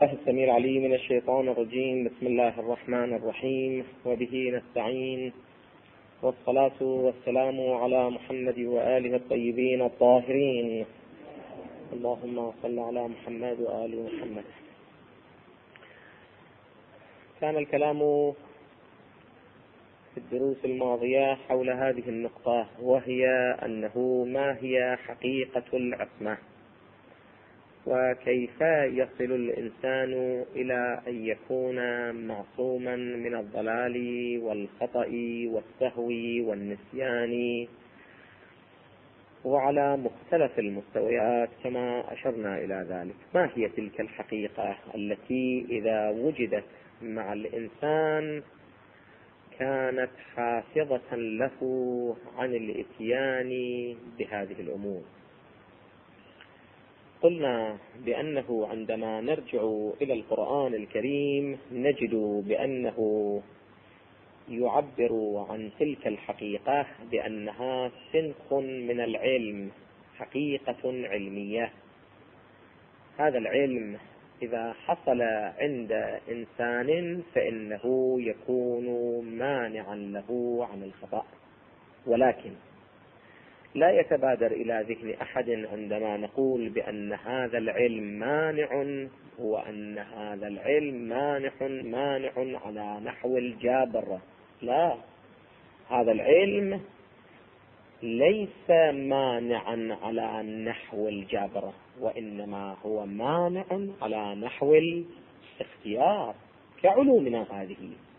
السميع العليم من الشيطان الرجيم. بسم الله الرحمن الرحيم، وبه نستعين، والصلاة والسلام على محمد وآله الطيبين الطاهرين. اللهم صل على محمد وآل محمد. كان الكلام في الدروس الماضية حول هذه النقطة، وهي أنه ما هي حقيقة العصمة، وكيف يصل الإنسان إلى أن يكون معصوما من الضلال والخطأ والسهو والنسيان، وعلى مختلف المستويات كما أشرنا إلى ذلك. ما هي تلك الحقيقة التي إذا وجدت مع الإنسان كانت حافظة له عن الإتيان بهذه الأمور؟ قلنا بأنه عندما نرجع إلى القرآن الكريم نجد بأنه يعبر عن تلك الحقيقة بأنها سنخ من العلم، حقيقة علمية. هذا العلم إذا حصل عند إنسان فإنه يكون مانعا له عن الخطأ، ولكن لا يتبادر إلى ذهن أحد عندما نقول بأن هذا العلم مانع، وأن هذا العلم مانع على نحو الجابر. لا، هذا العلم ليس مانعا على نحو الجابر، وإنما هو مانع على نحو الاختيار كعلومنا هذه.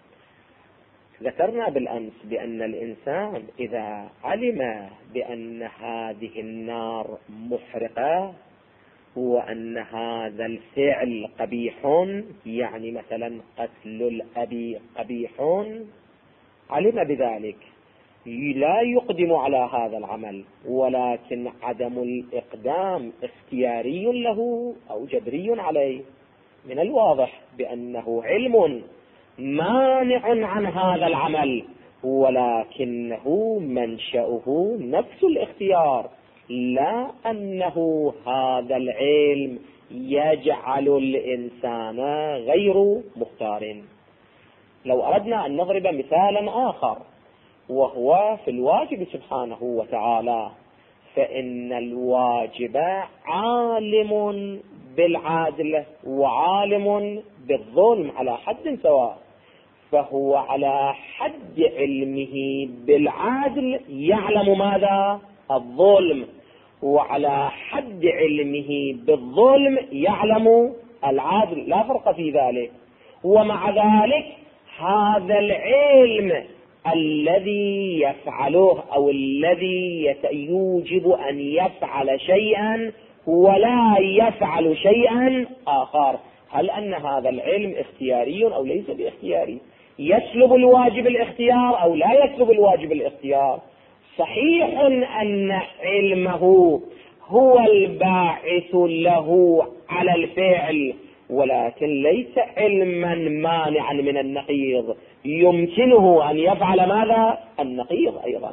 ذكرنا بالأمس بأن الإنسان إذا علم بأن هذه النار محرقة، وأن هذا الفعل قبيح، يعني مثلا قتل الأب قبيح، علم بذلك لا يقدم على هذا العمل، ولكن عدم الإقدام اختياري له أو جبري عليه. من الواضح بأنه علم مانع عن هذا العمل، ولكنه منشأه نفس الاختيار، لا أنه هذا العلم يجعل الإنسان غير مختار. لو أردنا أن نضرب مثالا آخر، وهو في الواجب سبحانه وتعالى، فإن الواجب عالم بالعدل وعالم بالظلم على حد سواء، فهو على حد علمه بالعدل يعلم ماذا؟ الظلم، وعلى حد علمه بالظلم يعلم العدل، لا فرق في ذلك. ومع ذلك هذا العلم الذي يفعله أو الذي يوجب أن يفعل شيئا ولا يفعل شيئا آخر، هل أن هذا العلم اختياري أو ليس باختياري؟ يسلب الواجب الاختيار أو لا يسلب الواجب الاختيار؟ صحيح أن علمه هو الباعث له على الفعل، ولكن ليس علما مانعا من النقيض، يمكنه أن يفعل ماذا؟ النقيض أيضا.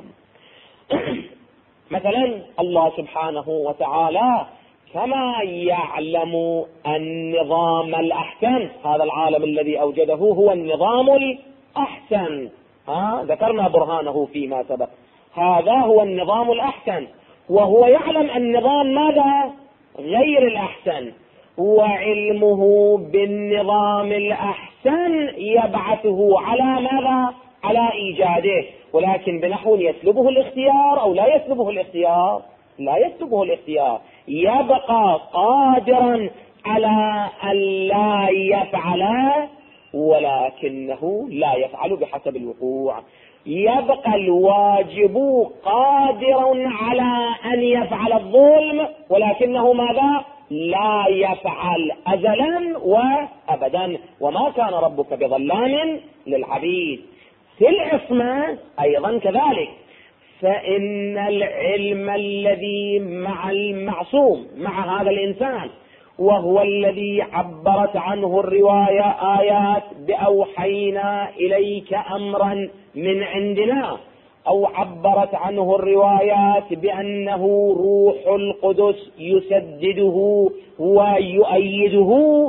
مثلا الله سبحانه وتعالى كما يعلم النظام الأحسن، هذا العالم الذي أوجده هو النظام الأحسن، ذكرنا برهانه فيما سبق، هذا هو النظام الأحسن، وهو يعلم النظام ماذا؟ غير الأحسن، وعلمه بالنظام الأحسن يبعثه على ماذا؟ على إيجاده، ولكن بنحو يسلبه الاختيار أو لا يسلبه الاختيار؟ لا يسلبه الاختيار، يبقى قادرا على أن لا يفعل، ولكنه لا يفعل بحسب الوقوع. يبقى الواجب قادر على أن يفعل الظلم، ولكنه ماذا؟ لا يفعل أزلا وأبدا، وما كان ربك بظلام للعبيد. في العصمة أيضا كذلك، فإن العلم الذي مع المعصوم، مع هذا الإنسان، وهو الذي عبرت عنه الرواية آيات بأوحينا إليك أمرا من عندنا، أو عبرت عنه الروايات بأنه روح القدس يسدده ويؤيده،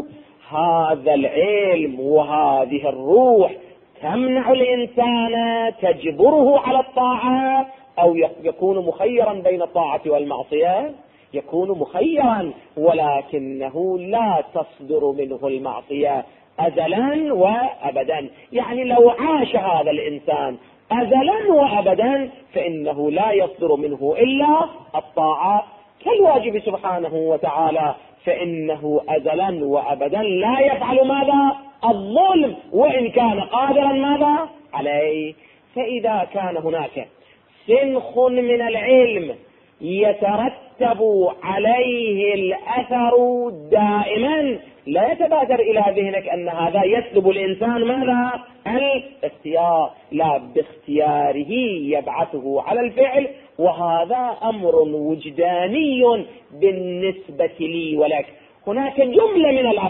هذا العلم وهذه الروح تمنع الإنسان، تجبره على الطاعة، أو يكون مخيرا بين الطاعة والمعصية؟ يكون مخيرا، ولكنه لا تصدر منه المعصية أزلا وأبدا. يعني لو عاش هذا الإنسان أزلا وأبدا فإنه لا يصدر منه إلا الطاعة، كالواجب سبحانه وتعالى، فإنه أزلا وأبدا لا يفعل ماذا؟ الظلم، وإن كان قادرا ماذا؟ عليه. فإذا كان هناك سنخ من العلم يترتب عليه الأثر دائما، لا يتبادر إلى ذهنك أن هذا يسلب الإنسان ماذا؟ الاختيار، لا، باختياره يبعثه على الفعل، وهذا أمر وجداني بالنسبة لي ولك. هناك جملة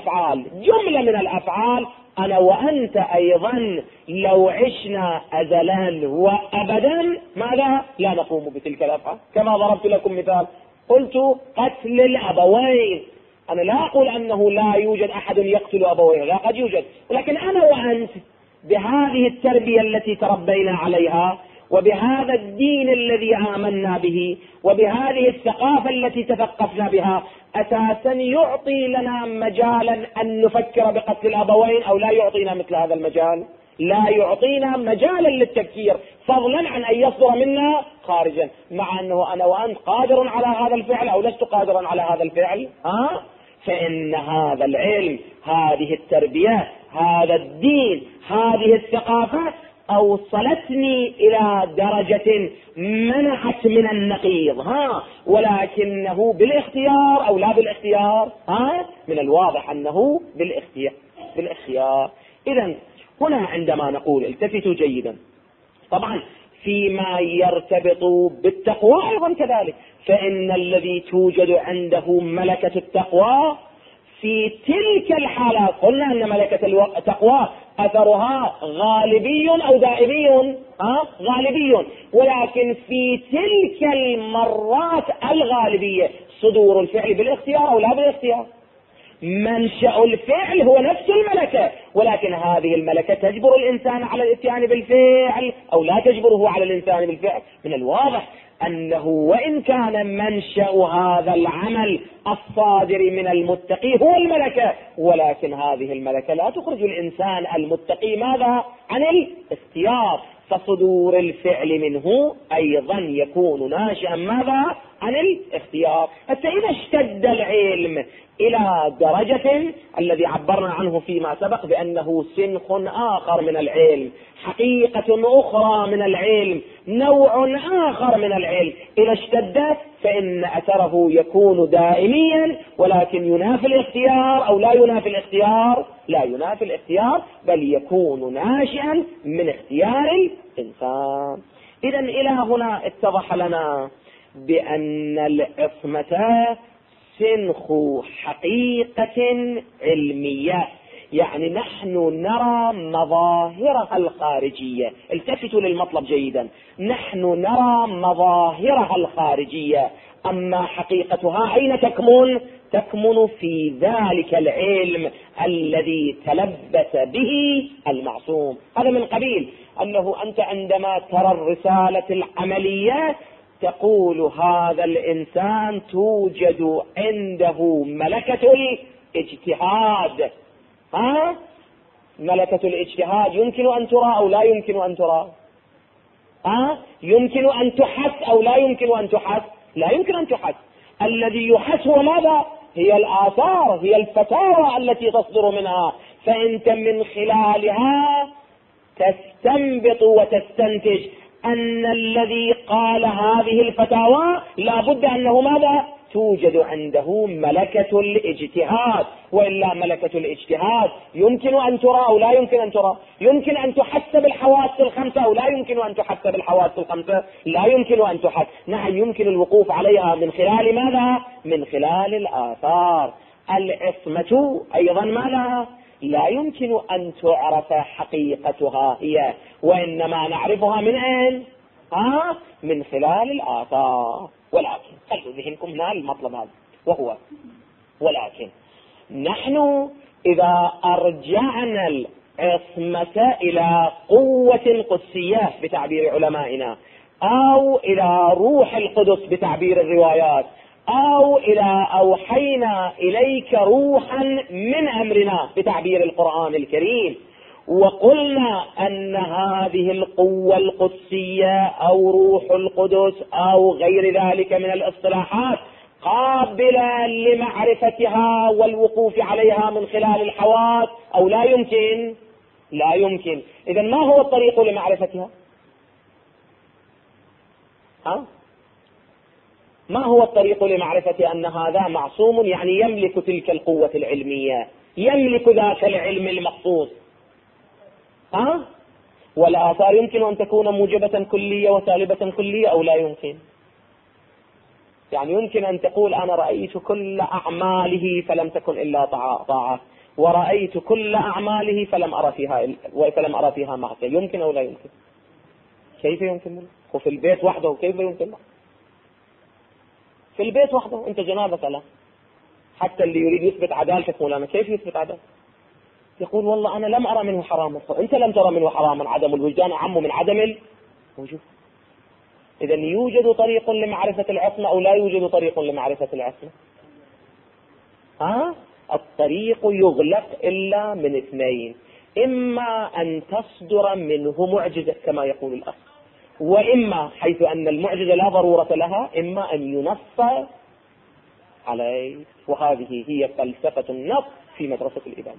من الأفعال أنا وأنت أيضا لو عشنا أزلا وأبدا ماذا؟ لا نقوم بتلك الأفعال. كما ضربت لكم مثال، قلت قتل الأبوين، أنا لا أقول أنه لا يوجد أحد يقتل أبويه، لا، قد يوجد، ولكن أنا وأنت بهذه التربية التي تربينا عليها، وبهذا الدين الذي آمنا به، وبهذه الثقافة التي تثقفنا بها، أساسا يعطي لنا مجالا أن نفكر بقتل الأبوين، أو لا يعطينا مثل هذا المجال؟ لا يعطينا مجالا للتفكير، فضلا عن أن يصدر منا خارجا، مع أنه أنا وأنت قادر على هذا الفعل أو لست قادرا على هذا الفعل. فإن هذا العلم، هذه التربية، هذا الدين، هذه الثقافة أوصلتني إلى درجة منعت من النقيض، ولكنه بالاختيار أو لا بالاختيار؟ من الواضح أنه بالاختيار. إذن هنا عندما نقول، التفتوا جيدا، طبعا فيما يرتبط بالتقوى أيضا كذلك، فإن الذي توجد عنده ملكة التقوى في تلك الحالات، قلنا أن ملكة التقوى أثرها غالبي أو دائمي؟ غالبي، ولكن في تلك المرات الغالبية صدور الفعل بالاختيار أو لا بالاختيار؟ منشأ الفعل هو نفس الملكة، ولكن هذه الملكة تجبر الإنسان على الاتيان بالفعل أو لا تجبره على الإنسان بالفعل. من الواضح أنه وإن كان منشأ هذا العمل الصادر من المتقي هو الملكة، ولكن هذه الملكة لا تخرج الإنسان المتقي ماذا؟ عن الاختيار، فصدور الفعل منه أيضا يكون ناشئا ماذا؟ عن الاختيار. حتى إذا اشتد العلم إلى درجة الذي عبرنا عنه فيما سبق بأنه سنخ آخر من العلم، حقيقة أخرى من العلم، نوع آخر من العلم، إذا اشتد فإن أثره يكون دائميا، ولكن ينافي الاختيار أو لا ينافي الاختيار؟ لا ينافي الاختيار، بل يكون ناشئا من اختيار الإنسان. إذن إلى هنا اتضح لنا بأن العصمة سنخ حقيقة علمية، يعني نحن نرى مظاهرها الخارجية. التفتوا للمطلب جيدا، نحن نرى مظاهرها الخارجية، أما حقيقتها أين تكمن؟ تكمن في ذلك العلم الذي تلبس به المعصوم. هذا من قبيل أنه أنت عندما ترى الرسالة العملية تقول هذا الإنسان توجد عنده ملكة الاجتهاد. ملكة الاجتهاد يمكن أن ترى أو لا يمكن أن ترى؟ يمكن أن تحس أو لا يمكن أن تحس؟ لا يمكن أن تحس. الذي يحس هو ماذا؟ هي الآثار، هي الفتاوى التي تصدر منها، فأنت من خلالها تستنبط وتستنتج أن الذي قال هذه الفتاوى لا بد أنه ماذا؟ توجد عنده ملكة الاجتهاد، وإلا ملكة الاجتهاد يمكن أن ترى أو لا يمكن أن ترى؟ يمكن أن تحس بالحواس الخمسة أو لا يمكن أن تحس بالحواس الخمسة؟ لا يمكن أن تحس. نعم يمكن الوقوف عليها من خلال ماذا؟ من خلال الآثار. العصمة أيضا ماذا؟ لا يمكن أن تعرف حقيقتها هي، وإنما نعرفها من أين؟ من خلال الآثار. ولكن خلوا ذهنكم هنا المطلب هذا، وهو ولكن نحن إذا أرجعنا العصمة إلى قوة قدسية بتعبير علمائنا، أو إلى روح القدس بتعبير الروايات، أو إلى أوحينا إليك روحا من أمرنا بتعبير القرآن الكريم، وقلنا أن هذه القوة القدسية أو روح القدس أو غير ذلك من الاصطلاحات قابلة لمعرفتها والوقوف عليها من خلال الحواس، أو لا يمكن؟ لا يمكن. إذن ما هو الطريق لمعرفتها؟ ما هو الطريق لمعرفة أن هذا معصوم، يعني يملك تلك القوة العلمية، يملك ذاك العلم المخصوص؟ والآثار يمكن أن تكون موجبة كلية وسالبة كلية أو لا يمكن؟ يعني يمكن أن تقول أنا رأيت كل أعماله فلم تكن إلا طاعة، ورأيت كل أعماله فلم أرى فيها معصية. يمكن أو لا يمكن؟ كيف يمكن؟ وفي البيت وحده كيف يمكن؟ في البيت وحده أنت جنابك لا، حتى اللي يريد يثبت عدالتك مولانا كيف يثبت عدالة؟ يقول والله أنا لم أرى منه حراما. أنت لم ترى منه حراما، عدم الوجدان أعم من عدم الوجود. إذا يوجد طريق لمعرفة العصمة أو لا يوجد طريق لمعرفة العصمة؟ الطريق يغلق إلا من اثنين: إما أن تصدر منه معجزة كما يقول الأخ، وإما حيث أن المعجزة لا ضرورة لها إما أن ينص عليه. وهذه هي فلسفة النص في مدرسة الإمام.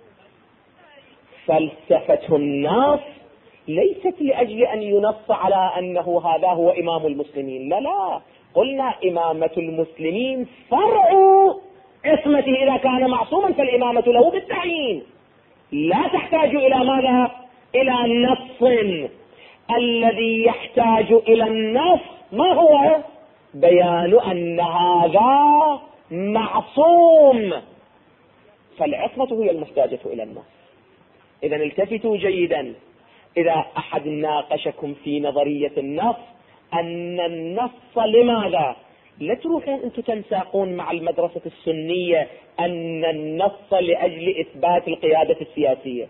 فلسفة النص ليست لأجل أن ينص على أنه هذا هو إمام المسلمين، لا، قلنا إمامة المسلمين فرع عصمته. إذا كان معصوما فالإمامة له بالتعيين، لا تحتاج إلى ماذا؟ إلى نص. الذي يحتاج إلى النص ما هو؟ بيان أن هذا معصوم، فالعصمة هي المحتاجة إلى النص. إذا التفتوا جيدا، إذا أحد ناقشكم في نظرية النص أن النص لماذا؟ لا تروحون أنتم تنساقون مع المدرسة السنية أن النص لأجل إثبات القيادة السياسية.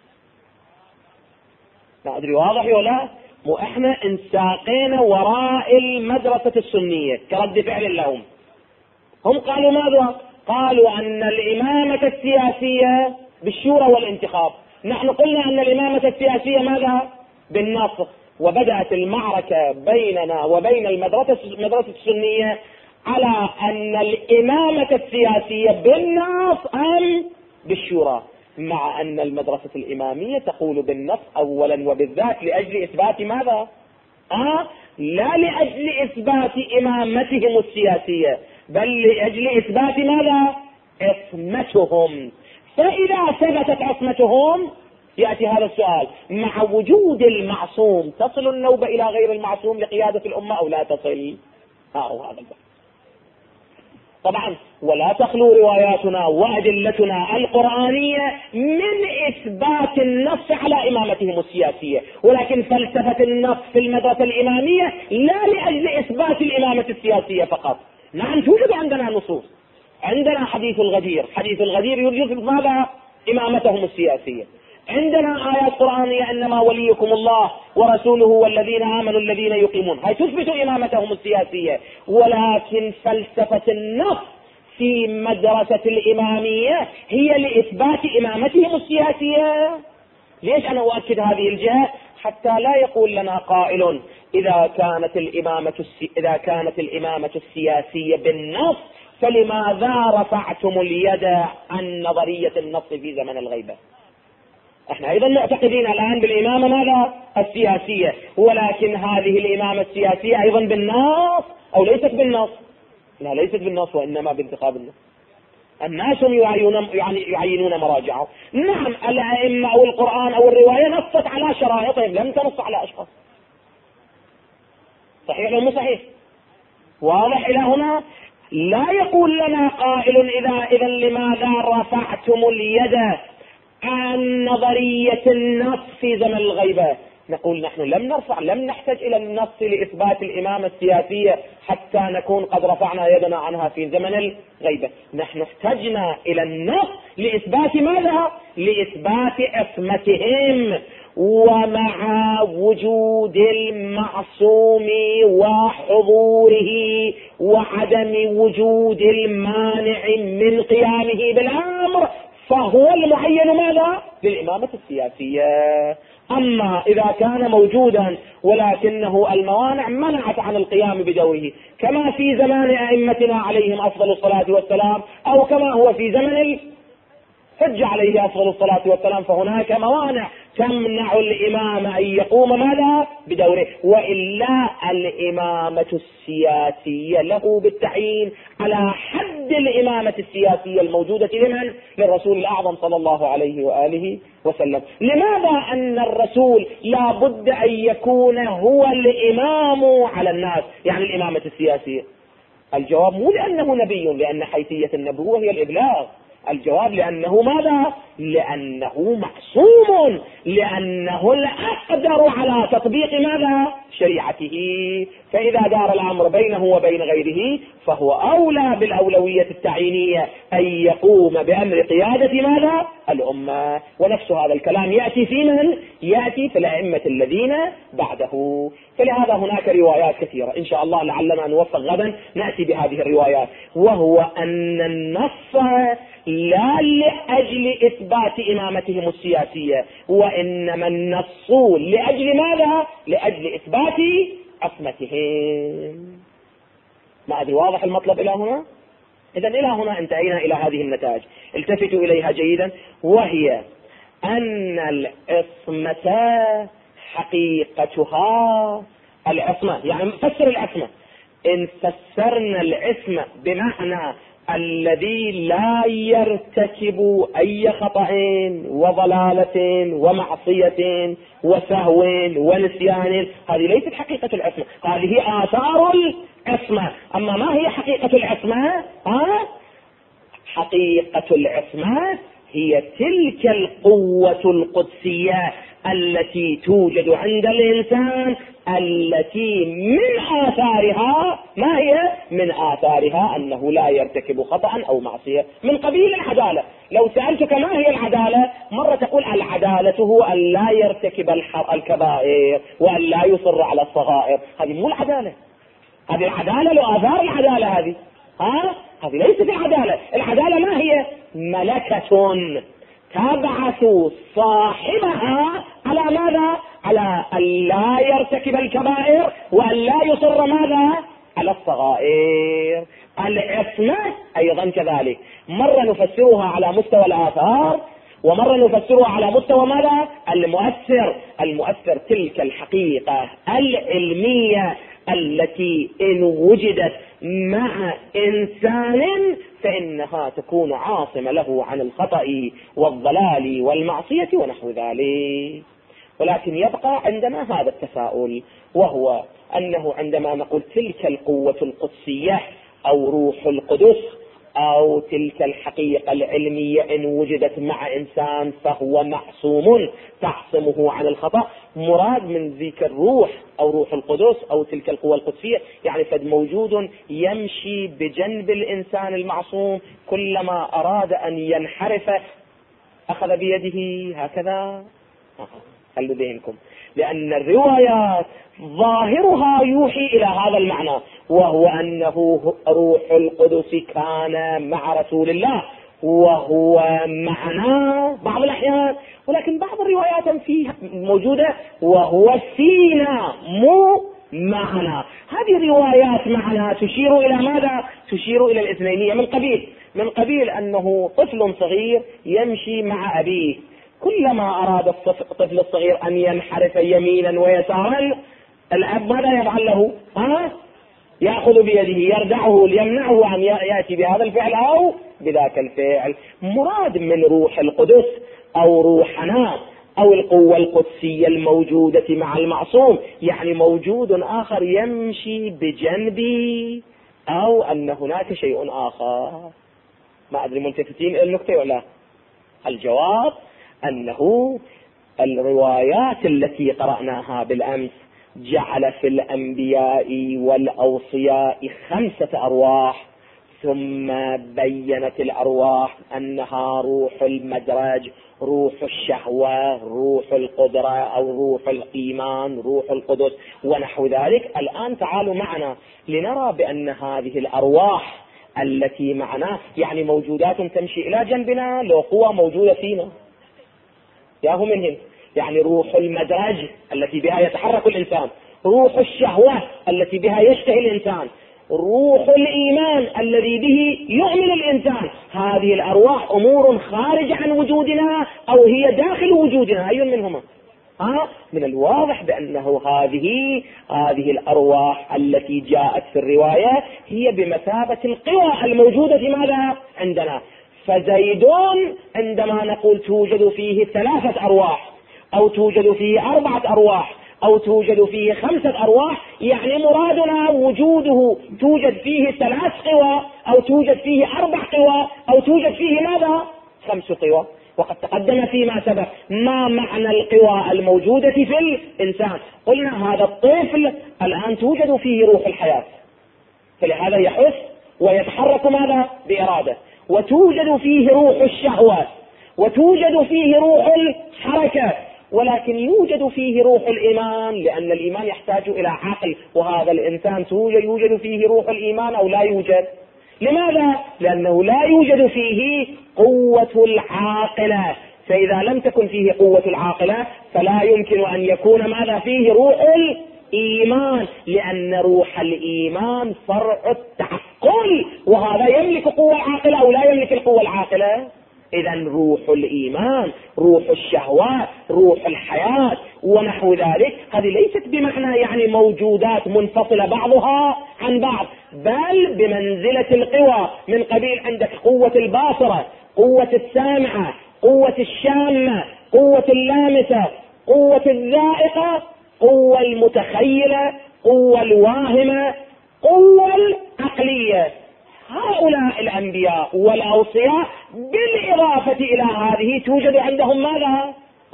ما أدري واضح ولا؟ مو إحنا انساقين وراء المدرسة السنية كرد فعل لهم. هم قالوا ماذا؟ قالوا أن الإمامة السياسية بالشورى والانتخاب. نحن قلنا أن الإمامة السياسية ماذا؟ بالنص. وبدأت المعركة بيننا وبين المدرسة السنية على أن الإمامة السياسية بالنص أم بالشورى، مع أن المدرسة الإمامية تقول بالنص أولا وبالذات لأجل إثبات ماذا؟ لا لأجل إثبات إمامتهم السياسية، بل لأجل إثبات ماذا؟ عصمتهم. فإذا ثبتت عصمتهم يأتي هذا السؤال: مع وجود المعصوم تصل النوبة إلى غير المعصوم لقيادة الأمة أو لا تصل؟ هذا البحث. طبعا ولا تخلو رواياتنا وأدلتنا القرآنية من إثبات النص على إمامتهم السياسية، ولكن فلسفة النص في المدرسة الإمامية لا لأجل إثبات الإمامة السياسية فقط. نعم توجد عندنا نصوص، عندنا حديث الغدير يثبت ماذا؟ إمامتهم السياسية. عندنا آيات قرآنية إنما وليكم الله ورسوله والذين آمنوا الذين يقيمون، هاي تثبت إمامتهم السياسية. ولكن فلسفة النص في مدرسة الإمامية هي لإثبات إمامتهم السياسية. ليش أنا أؤكد هذه الجهة؟ حتى لا يقول لنا قائل إذا كانت الإمامة السياسية بالنص فلماذا رفعتم اليد عن نظرية النص في زمن الغيبة؟ احنا ايضا معتقدين الان بالامامه ماذا؟ السياسيه، ولكن هذه الامامه السياسيه ايضا بالنص او ليست بالنص؟ لا، ليست بالنص، وانما بانتخاب النص. الناس يعينون مراجعه. نعم الائمه او القران او الروايه نصت على شرائطهم، لم تنص على اشخاص. صحيح ولا مو صحيح؟ واضح الى هنا؟ لا يقول لنا قائل اذا لماذا رفعتم اليد عن نظرية النص في زمن الغيبة؟ نقول نحن لم نحتاج إلى النص لإثبات الإمامة السياسية حتى نكون قد رفعنا يدنا عنها في زمن الغيبة. نحن احتجنا إلى النص لإثبات ماذا؟ لإثبات عصمتهم، ومع وجود المعصوم وحضوره وعدم وجود المانع من قيامه بالأمر، فهو المعين ماذا؟ للإمامة السياسية. أما إذا كان موجودا ولكنه الموانع منعت عن القيام بدوره، كما في زمان أئمتنا عليهم أفضل الصلاة والسلام، أو كما هو في زمن الحج عليه أفضل الصلاة والسلام، فهناك موانع تمنع الإمام أن يقوم ماذا؟ بدوره. وإلا الإمامة السياسية له بالتعيين على حد الإمامة السياسية الموجودة لمن؟ للرسول الأعظم صلى الله عليه وآله وسلم. لماذا أن الرسول لا بد أن يكون هو الإمام على الناس، يعني الإمامة السياسية؟ الجواب مو لأنه نبي، لأن حيثية النبوة هي الإبلاغ. الجواب لأنه ماذا؟ لأنه معصوم، لأنه الأقدر على تطبيق ماذا؟ شريعته. فإذا دار الأمر بينه وبين غيره فهو أولى بالأولوية التعيينية أن يقوم بأمر قيادة ماذا؟ الأمة. ونفس هذا الكلام يأتي في من؟ يأتي في الأئمة الذين بعده. فلهذا هناك روايات كثيرة، إن شاء الله لعلنا نوفق غدا نأتي بهذه الروايات، وهو أن النص لا لأجل إثبات إمامتهم السياسية، وإنما النص لأجل ماذا؟ لأجل إثبات عصمتهم. ما أدري واضح المطلب إلى هنا؟ إذن إلى هنا انتهينا إلى هذه النتائج، التفتوا إليها جيدا، وهي أن العصمة حقيقتها العصمة، يعني فسر العصمة. إن فسرنا العصمة بمعنى الذي لا يرتكب أي خطأ وضلالة ومعصية وسهو ونسيان، هذه ليست حقيقة العصمة، هذه آثار العصمة. أما ما هي حقيقة العصمة؟ حقيقة العصمة هي تلك القوة القدسية التي توجد عند الإنسان، التي من آثارها ما هي؟ من آثارها أنه لا يرتكب خطأ أو معصية، من قبيل العدالة. لو سألتك ما هي العدالة، مرة تقول العدالة هو أن لا يرتكب الكبائر وأن لا يصر على الصغائر. هذه مو العدالة، هذه العدالة لآثار العدالة، هذه ليست العدالة. العدالة ما هي؟ ملكة تبعث صاحبها على ماذا؟ على أن لا يرتكب الكبائر وأن لا يصر ماذا؟ على الصغائر. العصمة أيضا كذلك، مرة نفسرها على مستوى الآثار، ومرة نفسرها على مستوى ماذا؟ المؤثر تلك الحقيقة العلمية التي إن وجدت مع إنسان فإنها تكون عاصمة له عن الخطأ والضلال والمعصية ونحو ذلك. ولكن يبقى عندنا هذا التساؤل، وهو أنه عندما نقول تلك القوة القدسية أو روح القدس أو تلك الحقيقة العلمية إن وجدت مع إنسان فهو معصوم تعصمه عن الخطأ، مراد من ذيك الروح أو روح القدس أو تلك القوة القدسية يعني فد موجود يمشي بجنب الإنسان المعصوم، كلما أراد أن ينحرف أخذ بيده هكذا. خلوا ذهنكم، لأن الروايات ظاهرها يوحي إلى هذا المعنى، وهو أنه روح القدس كان مع رسول الله وهو معنا بعض الأحيان، ولكن بعض الروايات فيها موجودة وهو فينا مو معنا. هذه الروايات معنا تشير إلى ماذا؟ تشير إلى الاثنينية، من قبيل أنه طفل صغير يمشي مع أبيه، كلما أراد الطفل الصغير أن ينحرف يمينا ويسارا الأب ماذا يفعل له؟ يأخذ بيده يردعه ليمنعه أن يأتي بهذا الفعل أو بذاك الفعل. مراد من روح القدس أو روحنا أو القوة القدسية الموجودة مع المعصوم يعني موجود آخر يمشي بجنبي، أو أن هناك شيء آخر. ما أدري ملتفتين إلى النقطة ولا؟ الجواب أنه الروايات التي قرأناها بالأمس جعل في الأنبياء والأوصياء 5 أرواح، ثم بينت الأرواح أنها روح المدرج، روح الشهوة، روح القدرة أو روح الإيمان، روح القدس ونحو ذلك. الآن تعالوا معنا لنرى بأن هذه الأرواح التي معنا يعني موجودات تمشي إلى جنبنا، لو قوة موجودة فينا ياهو منهم، يعني روح المدرج التي بها يتحرك الإنسان، روح الشهوة التي بها يشتهي الإنسان، روح الإيمان الذي به يؤمن الإنسان. هذه الأرواح أمور خارجة عن وجودنا أو هي داخل وجودنا، أي منهما؟ من الواضح بأنه هذه الأرواح التي جاءت في الرواية هي بمثابة القوى الموجودة في ماذا عندنا. فزيدون عندما نقول توجد فيه 3 أرواح أو توجد فيه 4 أرواح أو توجد فيه 5 أرواح، يعني مرادنا وجوده توجد فيه 3 قوى أو توجد فيه 4 قوى أو توجد فيه ماذا 5 قوى. وقد تقدم فيما سبق ما معنى القوى الموجودة في الإنسان. قلنا هذا الطفل الآن توجد فيه روح الحياة، فلهذا يحس ويتحرك ماذا بإرادة، وتوجد فيه روح الشهوة، وتوجد فيه روح الحركة، ولكن يوجد فيه روح الإيمان، لأن الإيمان يحتاج إلى عقل، وهذا الإنسان يوجد فيه روح الإيمان أو لا يوجد. لماذا؟ لأنه لا يوجد فيه قوة العاقلة، فإذا لم تكن فيه قوة العاقلة فلا يمكن أن يكون ماذا فيه روح الإيمان، لأن روح الإيمان فرع التعقل، وهذا يملك قوة العاقلة أو لا يملك القوة العاقلة. إذن روح الإيمان، روح الشهوات، روح الحياة ونحو ذلك، هذه ليست بمعنى يعني موجودات منفصلة بعضها عن بعض، بل بمنزلة القوى، من قبيل عندك قوة الباصرة، قوة السامعة، قوة الشامة، قوة اللامسة، قوة الذائقة، قوة المتخيلة، قوة الواهمة، قوة العقلية. هؤلاء الأنبياء والأوصياء بالإضافة إلى هذه توجد عندهم ماذا؟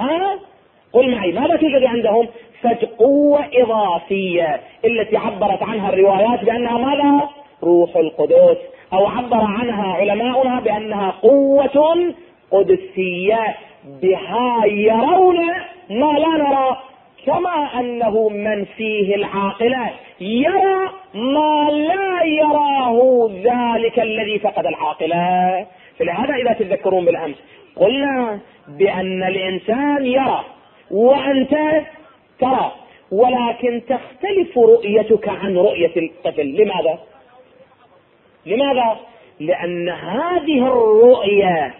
قل معي، ماذا توجد عندهم؟ قوة إضافية التي عبرت عنها الروايات بأنها ماذا؟ روح القدس، أو عبر عنها علماؤنا بأنها قوة قدسية، بها يرون ما لا نرى، كما أنه من فيه العاقلة يرى ما لا يراه ذلك الذي فقد العاقلة. فلهذا إذا تذكرون بالأمس قلنا بأن الإنسان يرى وأنت ترى، ولكن تختلف رؤيتك عن رؤية الطفل. لماذا؟ لأن هذه الرؤية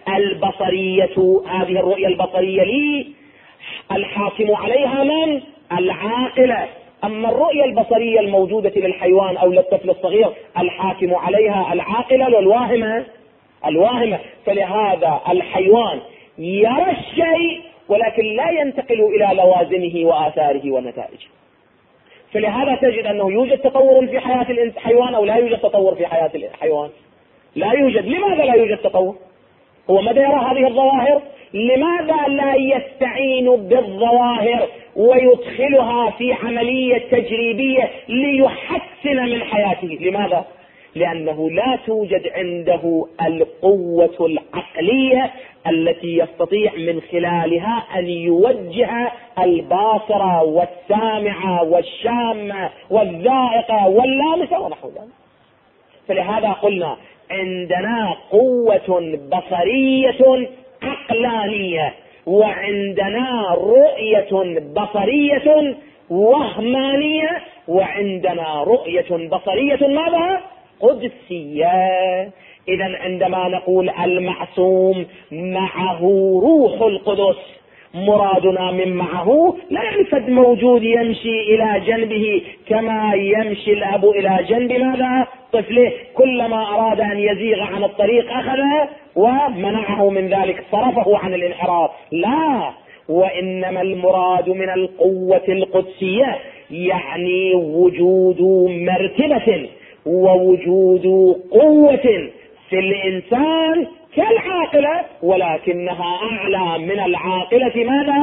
البصرية لي الحاكم عليها من؟ العاقلة. أما الرؤية البصرية الموجودة للحيوان أو للطفل الصغير الحاكم عليها العاقلة الواهمة. فلهذا الحيوان يرى الشيء ولكن لا ينتقل إلى لوازمه وآثاره ونتائجه. فلهذا تجد أنه يوجد تطور في حياة الحيوان أو لا يوجد تطور في حياة الحيوان؟ لا يوجد. لماذا لا يوجد تطور؟ هو ماذا يرى هذه الظواهر؟ لماذا لا يستعين بالظواهر ويدخلها في عملية تجريبية ليحسن من حياته؟ لماذا؟ لأنه لا توجد عنده القوة العقلية التي يستطيع من خلالها أن يوجه الباصرة والسامعة والشامة والذائقة واللامسة ونحو ذلك. فلهذا قلنا عندنا قوة بصرية عقلانية، وعندنا رؤية بصرية وهمانية، وعندنا رؤية بصرية ماذا؟ قدسية. إذن عندما نقول المعصوم معه روح القدس، مرادنا من معه لا ينفد موجود يمشي إلى جنبه كما يمشي الأب إلى جنب ماذا؟ طفله، كلما أراد أن يزيغ عن الطريق أخذه ومنعه من ذلك، صرفه عن الانحراف. لا، وإنما المراد من القوة القدسية يعني وجود مرتبة ووجود قوة في الإنسان كالعاقلة، ولكنها أعلى من العاقلة ماذا؟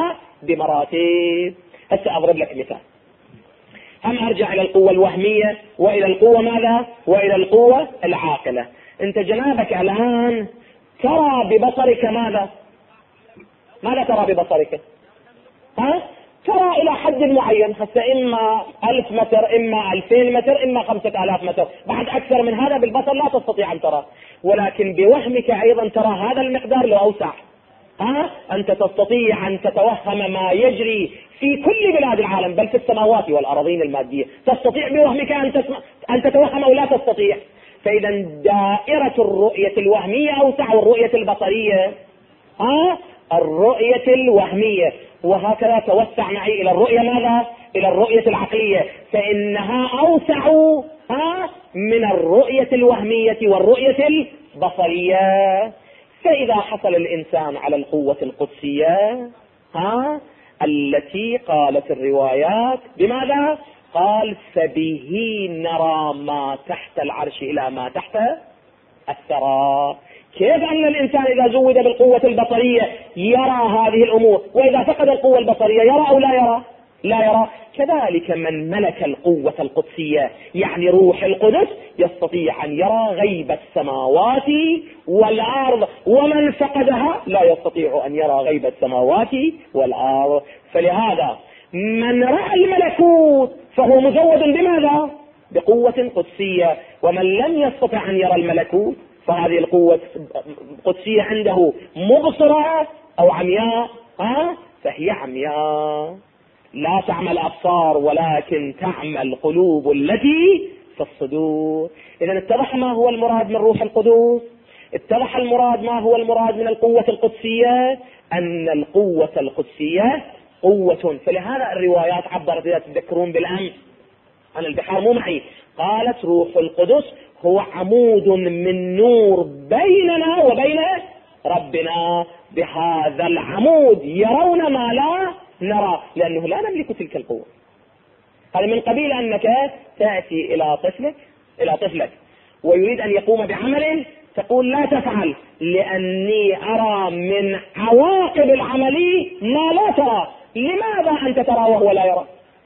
بمراتب. هسه أضرب لك مثال، هم أرجع إلى القوة الوهمية وإلى القوة ماذا؟ وإلى القوة العاقلة. أنت جنابك الآن ترى ببصرك ماذا؟ ماذا ترى ببصرك؟ ترى إلى حد معين، حتى إما 1000 متر، إما 2000 متر، إما 5000 متر، بعد أكثر من هذا بالبصر لا تستطيع أن ترى، ولكن بوهمك أيضا ترى هذا المقدار لو أوسع. أنت تستطيع أن تتوهم ما يجري في كل بلاد العالم، بل في السماوات والأراضين المادية، تستطيع بوهمك أن تتوهم أو لا تستطيع. فإذا دائرة الرؤية الوهمية أوسع، والرؤية البصرية الرؤية الوهمية. وهكذا توسع معي إلى الرؤية ماذا؟ إلى الرؤية العقلية، فإنها أوسع من الرؤية الوهمية والرؤية البصرية. فإذا حصل الإنسان على القوة القدسية التي قالت الروايات بماذا؟ قال فبه نرى ما تحت العرش إلى ما تحت الثرى. كيف أن الإنسان إذا زود بالقوة البصرية يرى هذه الأمور، وإذا فقد القوة البصرية يرى أو لا يرى؟ لا يرى. كذلك من ملك القوة القدسية يعني روح القدس يستطيع أن يرى غيب السماوات والأرض، ومن فقدها لا يستطيع أن يرى غيب السماوات والأرض. فلهذا من رأى الملكوت فهو مزود بماذا؟ بقوة قدسية، ومن لم يستطع أن يرى الملكوت فهذه القوة القدسية عنده مبصرة أو عمياء، فهي عمياء لا تعمى الأبصار ولكن تعمى القلوب التي في الصدور. إذا اتضح ما هو المراد من روح القدس، اتضح المراد ما هو المراد من القوة القدسية، أن القوة القدسية قوة. فلهذا الروايات عبرت، إذا تذكرون بالأمس عن البحار مو معي، قالت روح القدس هو عمود من نور بيننا وبين ربنا، بهذا العمود يرون ما لا نرى، لأنه لا نملك تلك القوة. هذا من قبيل أنك تأتي إلى طفلك ويريد أن يقوم بعمل، تقول لا تفعل لأني أرى من عواقب العمل ما لا ترى. لماذا أنت ترى وهو لا يرى؟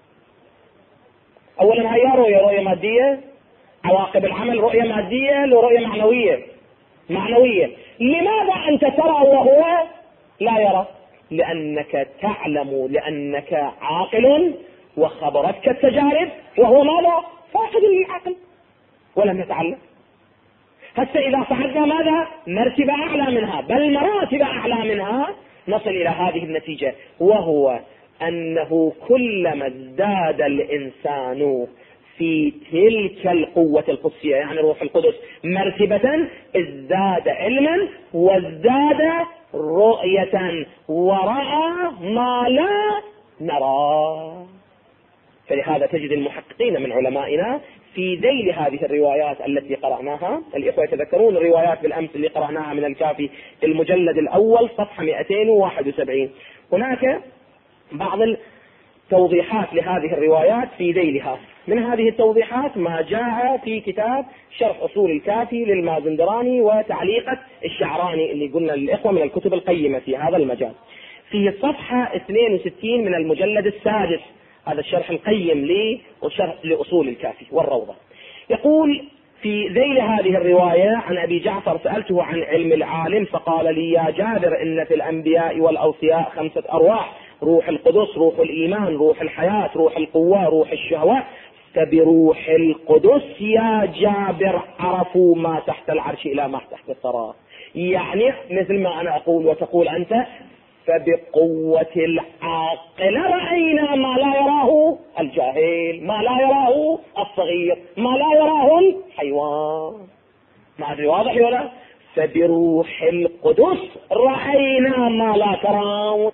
أولا هي رؤية مادية، عواقب العمل رؤية مادية لرؤية معنوية. لماذا أنت ترى وهو لا يرى؟ لأنك تعلم، لأنك عاقل وخبرتك التجارب، وهو ماذا؟ فاقد للعقل ولم يتعلم. هسه إذا صعدنا ماذا؟ مرتبة أعلى منها، بل مراتب أعلى منها، نصل إلى هذه النتيجة، وهو أنه كلما ازداد الإنسان في تلك القوة القدسية يعني روح القدس مرتبة، ازداد علما وازداد رؤية ورأى ما لا نرى. فلهذا تجد المحققين من علمائنا في ذيل هذه الروايات التي قرأناها، الإخوة يتذكرون الروايات بالأمس اللي قرأناها من الكافي المجلد الأول صفحة 271، هناك بعض التوضيحات لهذه الروايات في ذيلها. من هذه التوضيحات ما جاء في كتاب شرح أصول الكافي للمازندراني وتعليقة الشعراني اللي قلنا للإخوة من الكتب القيمة في هذا المجال، في صفحة 62 من المجلد السادس، هذا الشرح القيم لأصول الكافي والروضة. يقول في ذيل هذه الرواية عن أبي جعفر: سألته عن علم العالم فقال لي يا جابر إن في الأنبياء والأوصياء 5 أرواح: روح القدس، روح الإيمان، روح الحياة، روح القوة، روح الشهوة. فبروح القدس يا جابر عرفوا ما تحت العرش إلى ما تحت الثرى. يعني مثل ما أنا أقول وتقول أنت، فبقوة العاقل رأينا ما لا يراه الجاهل، ما لا يراه الصغير، ما لا يراه الحيوان. ما أدري واضح ولا؟ فبروح القدس رأينا ما لا ترون.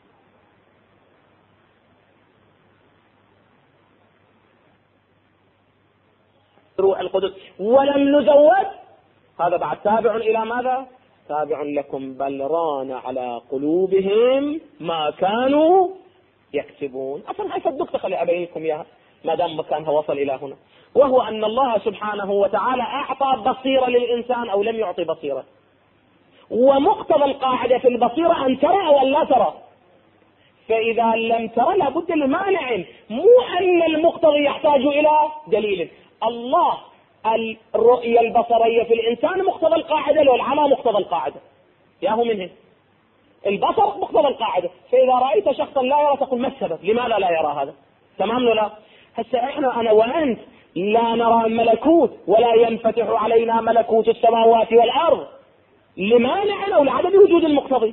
روح القدس ولم نزود، هذا بعد تابع إلى ماذا؟ تابع لكم بل ران على قلوبهم ما كانوا يكسبون. أصلا هاي صدق خلي أبينكم إياها ما دام مكانها وصل إلى هنا، وهو أن الله سبحانه وتعالى أعطى بصيرة للإنسان أو لم يعطي بصيرة، ومقتضى القاعدة في البصيرة أن ترى أو أن لا ترى. فإذا لم ترى لابد لمانع، مو أن المقتضي يحتاج إلى دليل. الله الرؤية البصرية في الإنسان مقتضى القاعدة، لو العمى مقتضى القاعدة، ياهو منه البصر مقتضى القاعدة. فإذا رأيت شخصا لا يرى تقول ما السبب، لماذا لا يرى هذا؟ تمام ولا؟ هسه احنا أنا وأنت لا نرى الملكوت ولا ينفتح علينا ملكوت السماوات والأرض لمانع أو لعدم وجود المقتضي.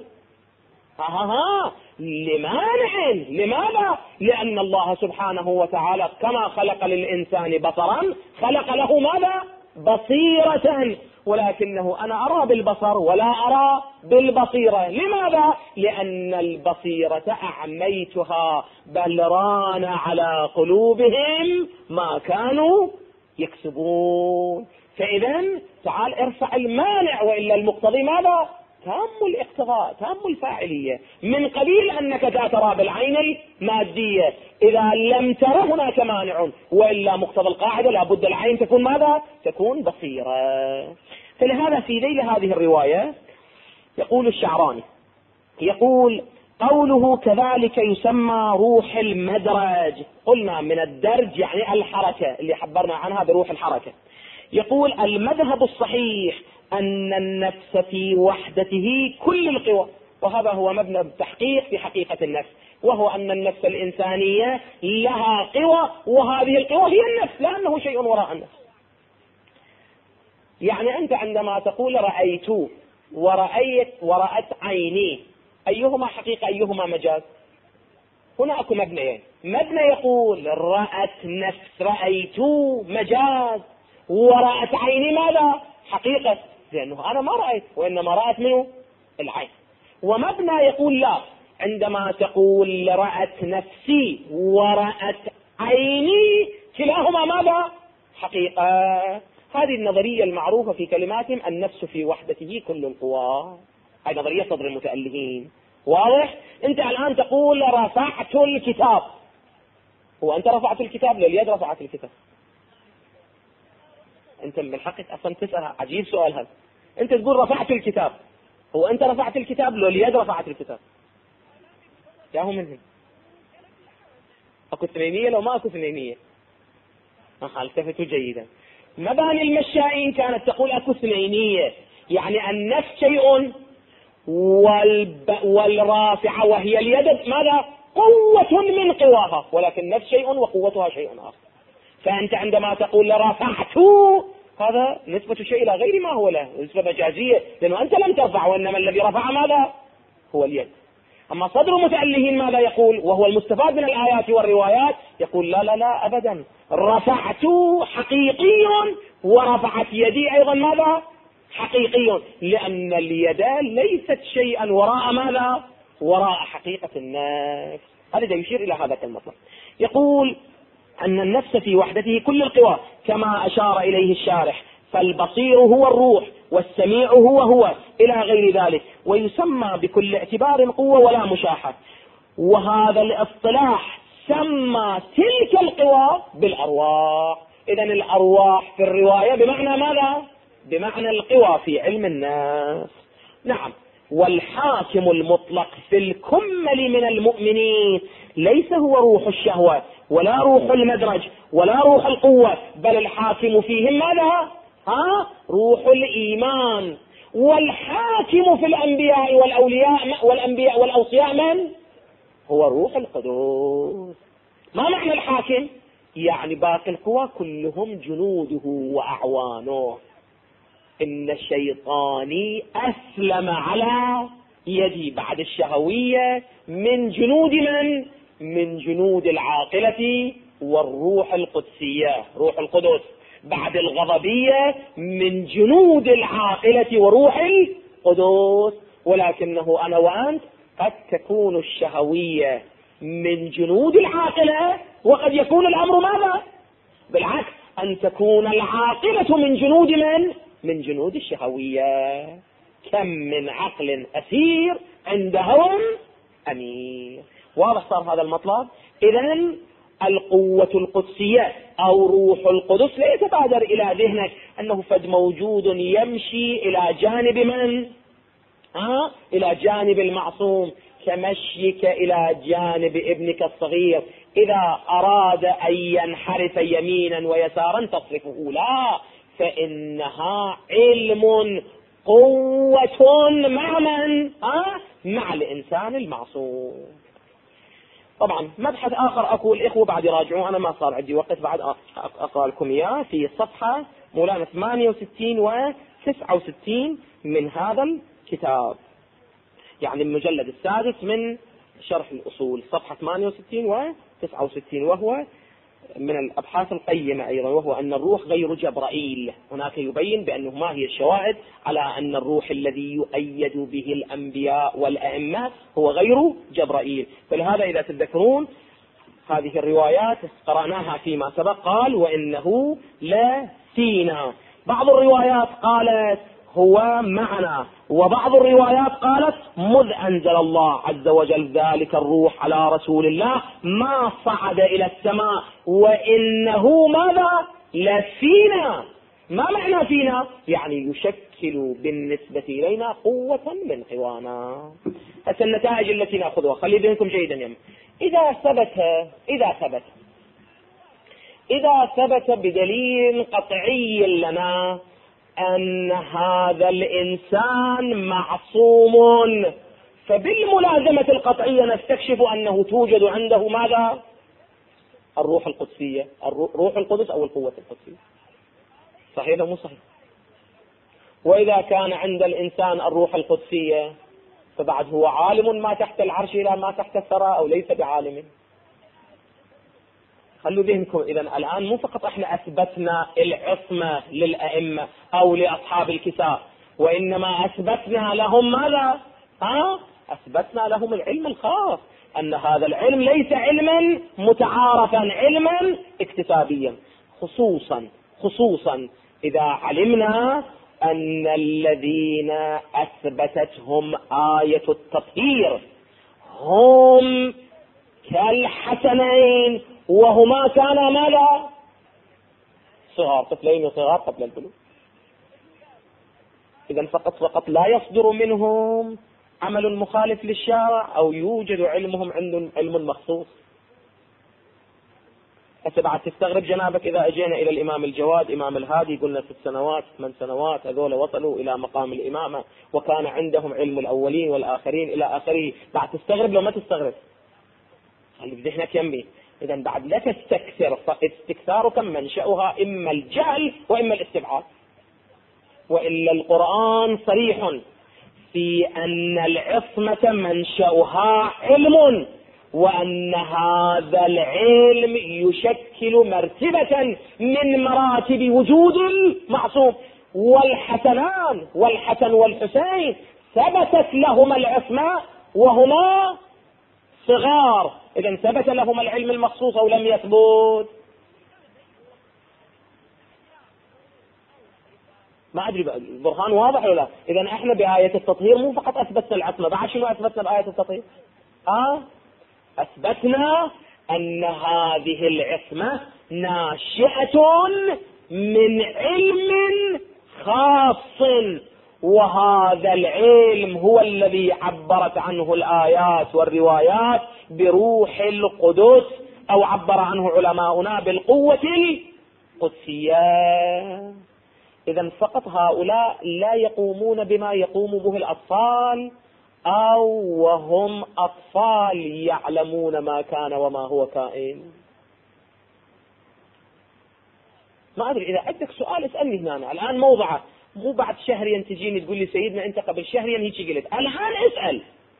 لمانع. لماذا؟ لأن الله سبحانه وتعالى كما خلق للإنسان بصرا خلق له ماذا؟ بصيرة، ولكنه أنا أرى بالبصر ولا أرى بالبصيرة. لماذا؟ لأن البصيرة أعميتها، بل ران على قلوبهم ما كانوا يكسبون. فإذا تعال ارفع المانع، وإلا المقتضي ماذا؟ تام الاقتضاء، تام الفاعلية، من قبيل أنك لا ترى بالعين المادية. إذا لم ترى هناك مانع، وإلا مقتضى القاعدة لابد العين تكون ماذا؟ تكون بصيرة. فلهذا في ذيل هذه الرواية يقول الشعراني، يقول قوله كذلك يسمى روح المدرج. قلنا من الدرج يعني الحركة اللي حبرنا عنها بروح الحركة. يقول المذهب الصحيح أن النفس في وحدته كل القوى، وهذا هو مبنى التحقيق في حقيقة النفس، وهو أن النفس الإنسانية لها قوى، وهذه القوى هي النفس، لأنه شيء وراء النفس. يعني أنت عندما تقول رأيت ورأت عيني، أيهما حقيقة أيهما مجاز؟ هنا أكو مبنيين. مبنى يقول رأت نفس، رأيت مجاز، ورأت عيني ماذا؟ حقيقة، لأنه أنا ما رأيت وإنما رأت منه العين. ومبنى يقول لا، عندما تقول رأت نفسي ورأت عيني كلاهما ماذا؟ حقيقة. هذه النظرية المعروفة في كلماتهم النفس في وحدته كل القوى، هذه نظرية صدر المتألهين. واضح؟ أنت الآن تقول رفعت الكتاب، هو أنت رفعت الكتاب لو اليد رفعت الكتاب؟ أنت من حقك أصلا تسأل، عجيب سؤال هذا. أنت تقول رفعت الكتاب، هو أنت رفعت الكتاب لو اليد رفعت الكتاب؟ ياهو منهم أكو اثنينية لو ما أكو اثنينية. التفتوا جيدا. مباني المشائين كانت تقول أكو اثنينية، يعني النفس شيء والرافعة وهي اليد ماذا؟ قوة من قواها، ولكن النفس شيء وقوتها شيء آخر. فأنت عندما تقول رفعت، هذا نسبة شيء إلى غير ما هو له، نسبة مجازية، لأنه أنت لم ترفع، وإنما الذي رفع ماذا؟ هو اليد. أما صدر المتألهين ماذا يقول؟ وهو المستفاد من الآيات والروايات، يقول لا لا لا أبدا، رفعت حقيقي ورفعت يدي أيضا ماذا؟ حقيقي، لأن اليد ليست شيئا وراء ماذا؟ وراء حقيقة النفس. هذا يشير إلى هذا المطلب. يقول أن النفس في وحدته كل القوى كما أشار إليه الشارح، فالبصير هو الروح والسميع هو إلى غير ذلك، ويسمى بكل اعتبار قوة ولا مشاحة. وهذا الاصطلاح سمى تلك القوى بالأرواح. إذن الأرواح في الرواية بمعنى ماذا؟ بمعنى القوى في علم الناس. نعم. والحاكم المطلق في الكمل من المؤمنين ليس هو روح الشهوة ولا روح المدرج ولا روح القوة، بل الحاكم فيهم ماذا؟ روح الإيمان. والحاكم في الأنبياء والأولياء والأوصياء من؟ هو روح القدس. ما معنى الحاكم؟ يعني باقي القوى كلهم جنوده وأعوانه. إن الشيطاني أسلم على يدي بعد الشهوية من جنود من؟ من جنود العاقلة والروح القدسية، روح القدس. بعد الغضبية من جنود العاقلة وروح القدس. ولكنه أنا وأنت قد تكون الشهوية من جنود العاقلة، وقد يكون الأمر ماذا؟ بالعكس، أن تكون العاقلة من جنود من جنود الشهوية. كم من عقل أسير عند هوى أمير. واضح صار هذا المطلب؟ إذن القوة القدسية أو روح القدس لا يتبادر إلى ذهنك أنه فد موجود يمشي إلى جانب من؟ إلى جانب المعصوم. كمشيك إلى جانب ابنك الصغير إذا أراد أن ينحرف يمينا ويسارا تصرفه، لا، فإنها علم قوة مع من؟ مع الإنسان المعصوم. طبعا مبحث آخر أقول الإخوة بعد يراجعوا، أنا ما صار عندي وقت بعد أقرأ لكم إياه، في صفحة مولانا 68 و 69 من هذا الكتاب، يعني المجلد السادس من شرح الأصول، صفحة 68 و 69، وهو من الأبحاث القيمة أيضا، وهو أن الروح غير جبرائيل. هناك يبين بأنه ما هي الشواهد على أن الروح الذي يؤيد به الأنبياء والأئمة هو غير جبرائيل. فلهذا إذا تذكرون هذه الروايات قرأناها فيما سبق، قال وإنه لا فينا. بعض الروايات قالت هو معنا، وبعض الروايات قالت مذ أنزل الله عز وجل ذلك الروح على رسول الله ما صعد إلى السماء وإنه ماذا؟ لفينا. ما معنى فينا؟ يعني يشكل بالنسبة إلينا قوة من قوانا. هسه النتائج التي نأخذها خلي بينكم جيدا يم. إذا ثبت بدليل قطعي لنا أن هذا الإنسان معصوم، فبالملازمة القطعية نستكشف أنه توجد عنده ماذا؟ الروح القدسية، روح القدس أو القوة القدسية. صحيح أو مو صحيح؟ وإذا كان عند الإنسان الروح القدسية فبعد هو عالم ما تحت العرش إلى ما تحت الثرى أو ليس بعالم؟ خلوا ذهنكم. إذا الآن مو فقط احنا أثبتنا العصمة للأئمة أو لأصحاب الكتاب، وإنما أثبتنا لهم ماذا؟ أثبتنا لهم العلم الخاص، أن هذا العلم ليس علما متعارفا، علما اكتسابيا، خصوصا إذا علمنا أن الذين أثبتتهم آية التطهير هم كالحسنين، وهما كانا ماذا؟ صغار، طفلين وصغار قبل البلوغ. إذا فقط لا يصدر منهم عمل مخالف للشارع أو يوجد علمهم عندهم علم مخصوص. هسه بعد تستغرب جنابك إذا أجينا إلى الإمام الجواد إمام الهادي، قلنا 6 سنوات 8 سنوات هذول وصلوا إلى مقام الإمامة وكان عندهم علم الأولين والآخرين إلى آخره، بعد تستغرب لو ما تستغرب؟ خلي بذهنك يمي. إذا بعد لا تستكثر، فاستكثارك منشأها إما الجهل وإما الاستبعاد، وإلا القرآن صريح في أن العصمة منشأها علم، وأن هذا العلم يشكل مرتبة من مراتب وجود المعصوم. والحسنان والحسن والحسين ثبتت لهما العصمة وهما صغار، إذا ثبت لهما العلم المخصوص أو لم يثبت؟ ما أدري البرهان واضح ولا لا؟ إذا احنا بآية التطهير مو فقط أثبتنا العصمة، بعد شنو أثبتنا بآية التطهير؟ أثبتنا أن هذه العصمة ناشئة من علم خاص، وهذا العلم هو الذي عبرت عنه الآيات والروايات بروح القدس، أو عبر عنه علماؤنا بالقوة القدسية. إذا فقط هؤلاء لا يقومون بما يقوم به الأطفال، أو وهم أطفال يعلمون ما كان وما هو كائن. ما أدري إذا عندك سؤال اسألني هنا الآن موضعه، مو بعد شهرين تجيني تقول لي سيدنا أنت قبل شهرين هيك قلت، الآن اسأل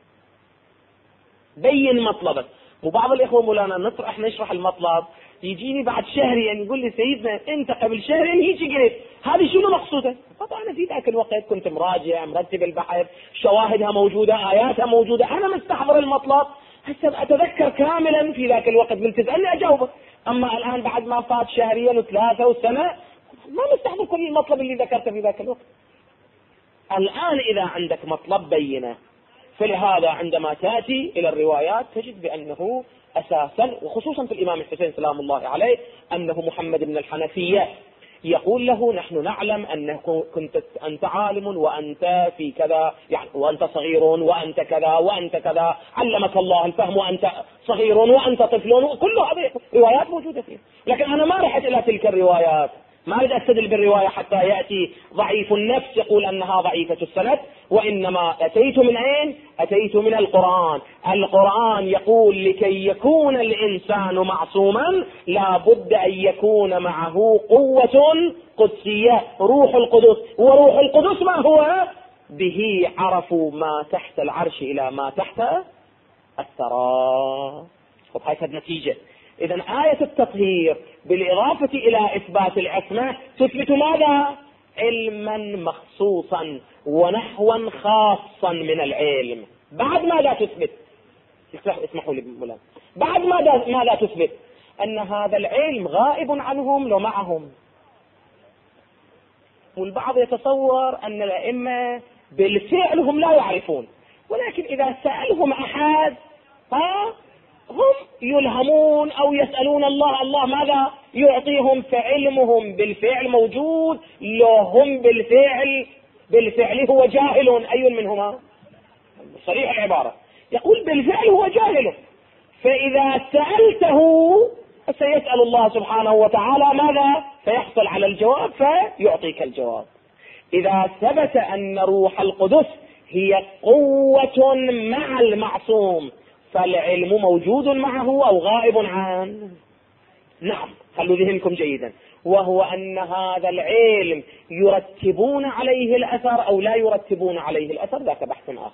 بين مطلبك. وبعض الإخوة مولانا نشرح المطلب يجيني بعد شهرين يقول لي سيدنا أنت قبل شهرين هيك قلت، هذه شنو مقصودة؟ طبعا أنا في ذاك الوقت كنت مراجع مرتب البحث، شواهدها موجودة، آياتها موجودة، أنا مستحضر المطلب، هسه أتذكر كاملا في ذاك الوقت من تسألني أجاوبك. أما الآن بعد ما فات شهرين وثلاثة وسنة ما مستحضر كل المطلب اللي ذكرته في ذاك الوقت. الآن إذا عندك مطلب بينه، فلهذا عندما تأتي إلى الروايات تجد بأنه أساسا، وخصوصا في الإمام الحسين سلام الله عليه، أنه محمد بن الحنفية يقول له نحن نعلم أنك أنت عالم وأنت في كذا، يعني وأنت صغير وأنت كذا وأنت كذا، علمك الله الفهم وأنت صغير وأنت طفل، كل هذه روايات موجودة فيه. لكن أنا ما رحت إلى تلك الروايات، ما أريد أستدل بالرواية حتى يأتي ضعيف النفس يقول أنها ضعيفة السند، وإنما أتيت من أين؟ أتيت من القرآن. القرآن يقول لكي يكون الإنسان معصوما لا بد أن يكون معه قوة قدسية، روح القدس. وروح القدس ما هو؟ به عرفوا ما تحت العرش إلى ما تحت الثرى. وهذه النتيجة. إذن آية التطهير بالإضافة إلى إثبات العصمة تثبت ماذا؟ علما مخصوصا ونحوا خاصا من العلم. بعد ماذا تثبت؟ اسمحوا لي بالملام. بعد ماذا تثبت؟ أن هذا العلم غائب عنهم ومعهم. والبعض يتصور أن الأئمة بالفعل هم لا يعرفون، ولكن إذا سألهم أحد هم يلهمون أو يسألون الله ماذا يعطيهم، فعلمهم بالفعل موجود. لو هم بالفعل هو جاهل، أي منهما؟ صريح العبارة يقول بالفعل هو جاهل، فإذا سألته سيسأل الله سبحانه وتعالى ماذا؟ فيحصل على الجواب فيعطيك الجواب. إذا ثبت أن روح القدس هي قوة مع المعصوم فالعلم موجود معه أو غائب عنه؟ نعم، خلوا ذهنكم جيدا، وهو أن هذا العلم يرتبون عليه الأثر أو لا يرتبون عليه الأثر، ذاك بحث آخر.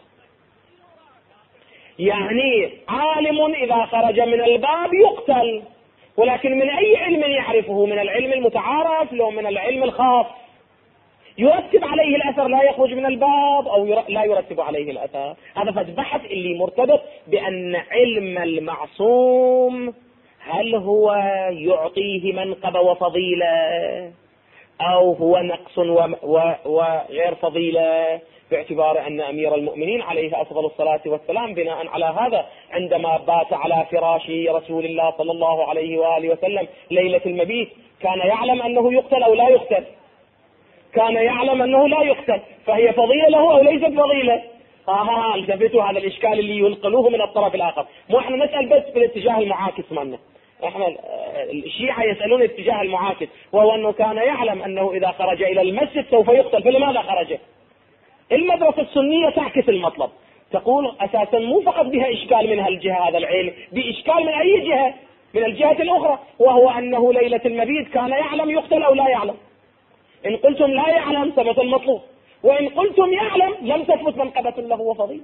يعني عالم إذا خرج من الباب يقتل، ولكن من أي علم يعرفه؟ من العلم المتعارف لو من العلم الخاص؟ يرتب عليه الأثر لا يخرج من الباب أو لا يرتب عليه الأثر. هذا فالبحث اللي مرتبط بأن علم المعصوم هل هو يعطيه منقبة وفضيلة أو هو نقص وغير فضيلة، باعتبار أن أمير المؤمنين عليه أفضل الصلاة والسلام بناء على هذا عندما بات على فراش رسول الله صلى الله عليه وآله وسلم ليلة المبيت كان يعلم أنه يقتل أو لا يقتل؟ كان يعلم أنه لا يقتل، فهي فضيلة له أو ليست فضيلة؟ التفتوا هذا الإشكال اللي ينقلوه من الطرف الآخر. مو احنا نسأل بس بالاتجاه المعاكس منا، احنا الشيعة يسألون الاتجاه المعاكس، وهو أنه كان يعلم أنه إذا خرج إلى المسجد سوف يقتل، فلماذا خرج؟ المدرسة السنية تعكس المطلب، تقول أساسا مو فقط بها إشكال من هالجهة هذا العلم، بإشكال من أي جهة؟ من الجهة الأخرى، وهو أنه ليلة المبيت كان يعلم يقتل أو لا يعلم. إن قلتم لا يعلم ثبت المطلوب، وإن قلتم يعلم لم تثبت منقبة له وفضيلة.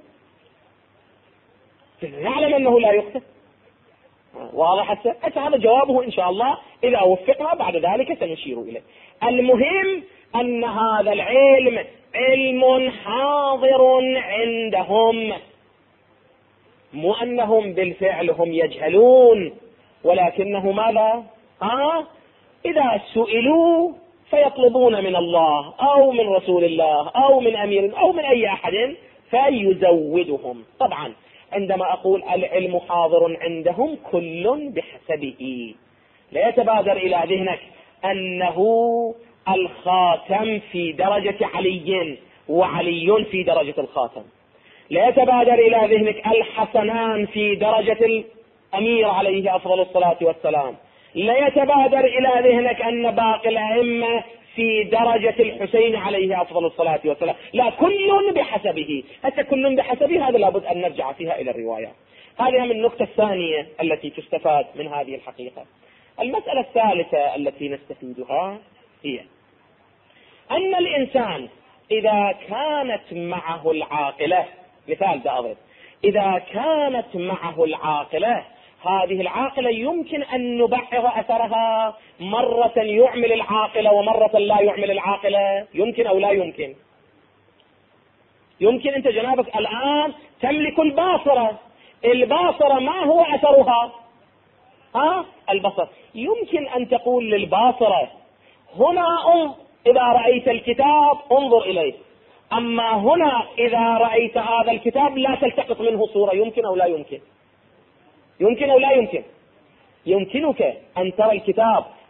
يعلم أنه لا يقتل، واضح؟ هذا جوابه إن شاء الله إذا وفقنا بعد ذلك سنشير إليه. المهم أن هذا العلم علم حاضر عندهم، مو أنهم بالفعل هم يجهلون، ولكنه ماذا؟ إذا سئلوا فيطلبون من الله أو من رسول الله أو من أمير أو من أي أحد فيزودهم. طبعا عندما أقول العلم حاضر عندهم كل بحسبه، لا يتبادر إلى ذهنك أنه الخاتم في درجة علي وعلي في درجة الخاتم، لا يتبادر إلى ذهنك الحسنان في درجة الأمير عليه أفضل الصلاة والسلام، لا يتبادر إلى ذهنك أن باقي الأئمة في درجة الحسين عليه أفضل الصلاة والسلام، لا، كل بحسبه. حتى كل بحسبه هذا لابد أن نرجع فيها إلى الروايات. هذه من النقطة الثانية التي تستفاد من هذه الحقيقة. المسألة الثالثة التي نستفيدها هي أن الإنسان إذا كانت معه العاقلة، مثال أضرب، إذا كانت معه العاقلة، هذه العاقلة يمكن أن نبعض أثرها، مرة يعمل العاقلة ومرة لا يعمل العاقلة، يمكن أو لا يمكن؟ يمكن. أنت جنابك الآن تملك الباصرة، الباصرة ما هو أثرها؟ البصر. يمكن أن تقول للباصرة هنا إذا رأيت الكتاب انظر إليه، أما هنا إذا رأيت هذا الكتاب لا تلتقط منه صورة، يمكن أو لا يمكن؟ يمكن أو لا يمكن؟ يمكنك أن ترى الكتاب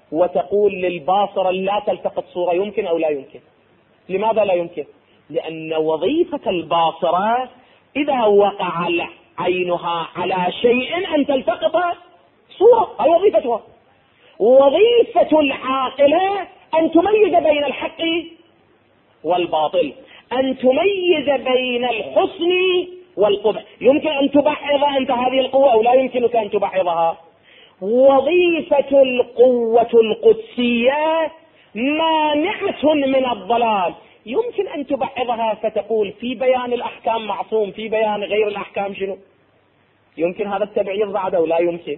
وتقول للباصرة لا تلتقط صورة، يمكن أو لا يمكن؟ لماذا لا يمكن؟ لأن وظيفة الباصرة إذا وقع عينها على شيء أن تلتقط صورة، هذه وظيفتها. وظيفة العاقلة أن تميز بين الحق والباطل، أن تميز بين الحسن والقبح. يمكن أن تبعض أنت هذه القوة أو لا يمكنك أن تبعضها. وظيفة القوة القدسية مانعة من الضلال، يمكن أن تبعضها فتقول في بيان الأحكام معصوم، في بيان غير الأحكام شنو؟ يمكن هذا التبعيض بعد أو لا يمكن؟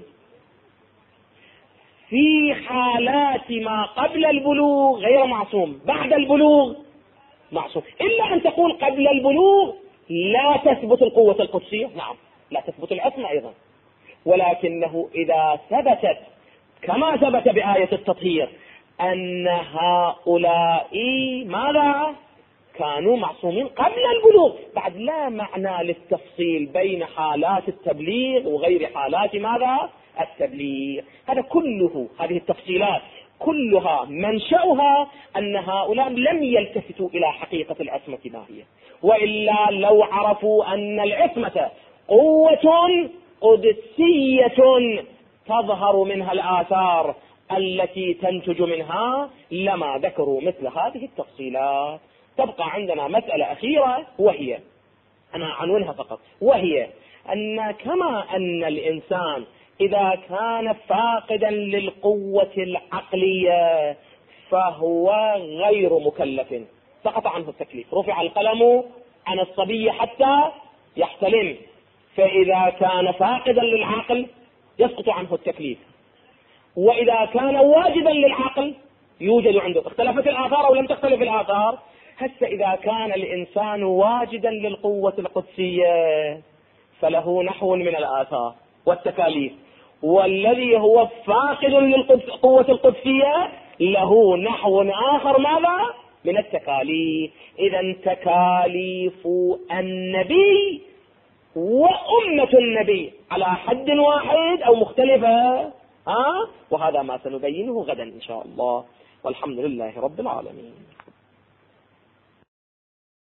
في حالات ما قبل البلوغ غير معصوم، بعد البلوغ معصوم، إلا أن تقول قبل البلوغ لا تثبت القوة القدسية، نعم لا تثبت العصمة أيضا، ولكنه إذا ثبتت كما ثبت بآية التطهير أن هؤلاء ماذا؟ كانوا معصومين قبل البلوغ، بعد لا معنى للتفصيل بين حالات التبليغ وغير حالات ماذا؟ التبليغ. هذا كله، هذه التفصيلات كلها منشأها أن هؤلاء لم يلتفتوا إلى حقيقة العصمة ما هي، وإلا لو عرفوا أن العصمة قوة قدسية تظهر منها الآثار التي تنتج منها لما ذكروا مثل هذه التفصيلات. تبقى عندنا مسألة أخيرة، وهي أنا عنونها فقط، وهي أن كما أن الإنسان إذا كان فاقدا للقوة العقلية فهو غير مكلف، سقط عنه التكليف، رفع القلم عن الصبي حتى يحتلم، فإذا كان فاقدا للعقل يسقط عنه التكليف، وإذا كان واجدا للعقل يوجد عنده. اختلفت الآثار أو لم تختلف الآثار؟ هسه إذا كان الإنسان واجدا للقوة القدسية فله نحو من الآثار والتكاليف، والذي هو فاقد للقوة القدسية له نحو آخر ماذا؟ من التكاليف. إذا تكاليف النبي وأمة النبي على حد واحد أو مختلفة، وهذا ما سنبينه غدا إن شاء الله، والحمد لله رب العالمين.